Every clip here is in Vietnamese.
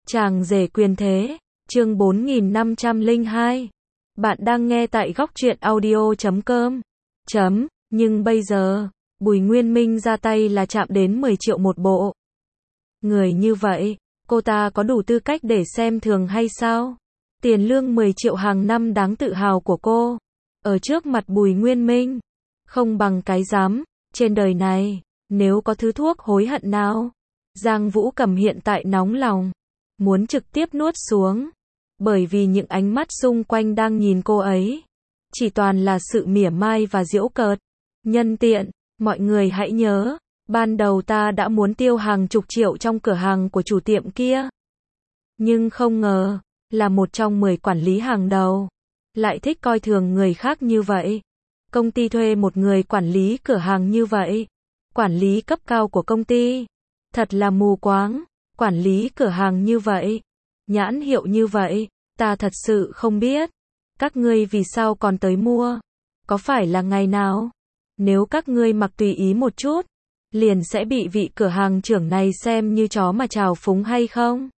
Chàng rể quyền thế, chương 4502. Bạn đang nghe tại góc truyện audio.com. Nhưng bây giờ, Bùi Nguyên Minh ra tay là chạm đến 10 triệu một bộ. Người như vậy, cô ta có đủ tư cách để xem thường hay sao? Tiền lương 10 triệu hàng năm đáng tự hào của cô. Ở trước mặt Bùi Nguyên Minh, không bằng cái dám. Trên đời này, nếu có thứ thuốc hối hận nào, Giang Vũ Cầm hiện tại nóng lòng, muốn trực tiếp nuốt xuống. Bởi vì những ánh mắt xung quanh đang nhìn cô ấy, chỉ toàn là sự mỉa mai và giễu cợt. Nhân tiện, mọi người hãy nhớ, ban đầu ta đã muốn tiêu hàng chục triệu trong cửa hàng của chủ tiệm kia. Nhưng không ngờ, là một trong 10 quản lý hàng đầu, lại thích coi thường người khác như vậy. Công ty thuê một người quản lý cửa hàng như vậy. Quản lý cấp cao của công ty. Thật là mù quáng. Quản lý cửa hàng như vậy. Nhãn hiệu như vậy. Ta thật sự không biết. Các ngươi vì sao còn tới mua? Có phải là ngày nào? Nếu các ngươi mặc tùy ý một chút, liền sẽ bị vị cửa hàng trưởng này xem như chó mà trào phúng hay không?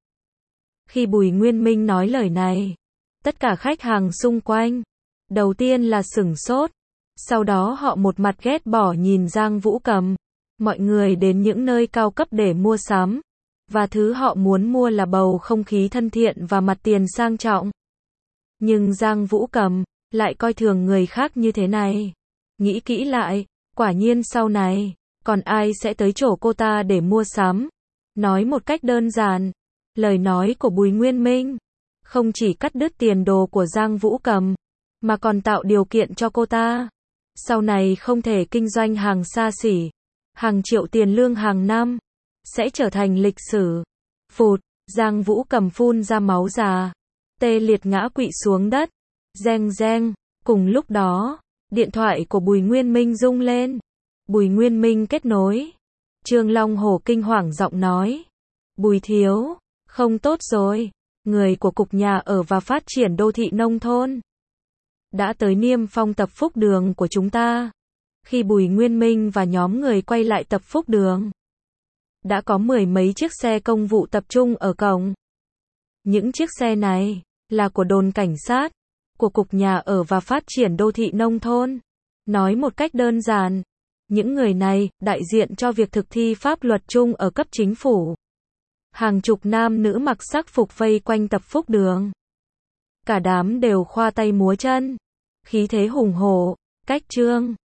Khi Bùi Nguyên Minh nói lời này, tất cả khách hàng xung quanh, đầu tiên là sửng sốt. Sau đó họ một mặt ghét bỏ nhìn Giang Vũ Cầm. Mọi người đến những nơi cao cấp để mua sắm. Và thứ họ muốn mua là bầu không khí thân thiện và mặt tiền sang trọng. Nhưng Giang Vũ Cầm lại coi thường người khác như thế này. Nghĩ kỹ lại, quả nhiên sau này, còn ai sẽ tới chỗ cô ta để mua sắm. Nói một cách đơn giản, lời nói của Bùi Nguyên Minh không chỉ cắt đứt tiền đồ của Giang Vũ Cầm, mà còn tạo điều kiện cho cô ta sau này không thể kinh doanh hàng xa xỉ, hàng triệu tiền lương hàng năm, sẽ trở thành lịch sử. Phụt, Giang Vũ Cầm phun ra máu già, tê liệt ngã quỵ xuống đất. Reng reng, cùng lúc đó, điện thoại của Bùi Nguyên Minh rung lên. Bùi Nguyên Minh kết nối. Trương Long Hổ kinh hoàng giọng nói. Bùi thiếu, không tốt rồi, người của Cục Nhà ở và Phát triển Đô thị Nông thôn đã tới niêm phong tập phúc đường của chúng ta. Khi Bùi Nguyên Minh và nhóm người quay lại tập phúc đường, đã có 10 mấy chiếc xe công vụ tập trung ở cổng. Những chiếc xe này là của đồn cảnh sát, của Cục Nhà ở và Phát triển Đô thị Nông thôn. Nói một cách đơn giản, những người này đại diện cho việc thực thi pháp luật chung ở cấp chính phủ. Hàng chục nam nữ mặc sắc phục vây quanh tập phúc đường. Cả đám đều khoa tay múa chân, khí thế hùng hổ, cách trương,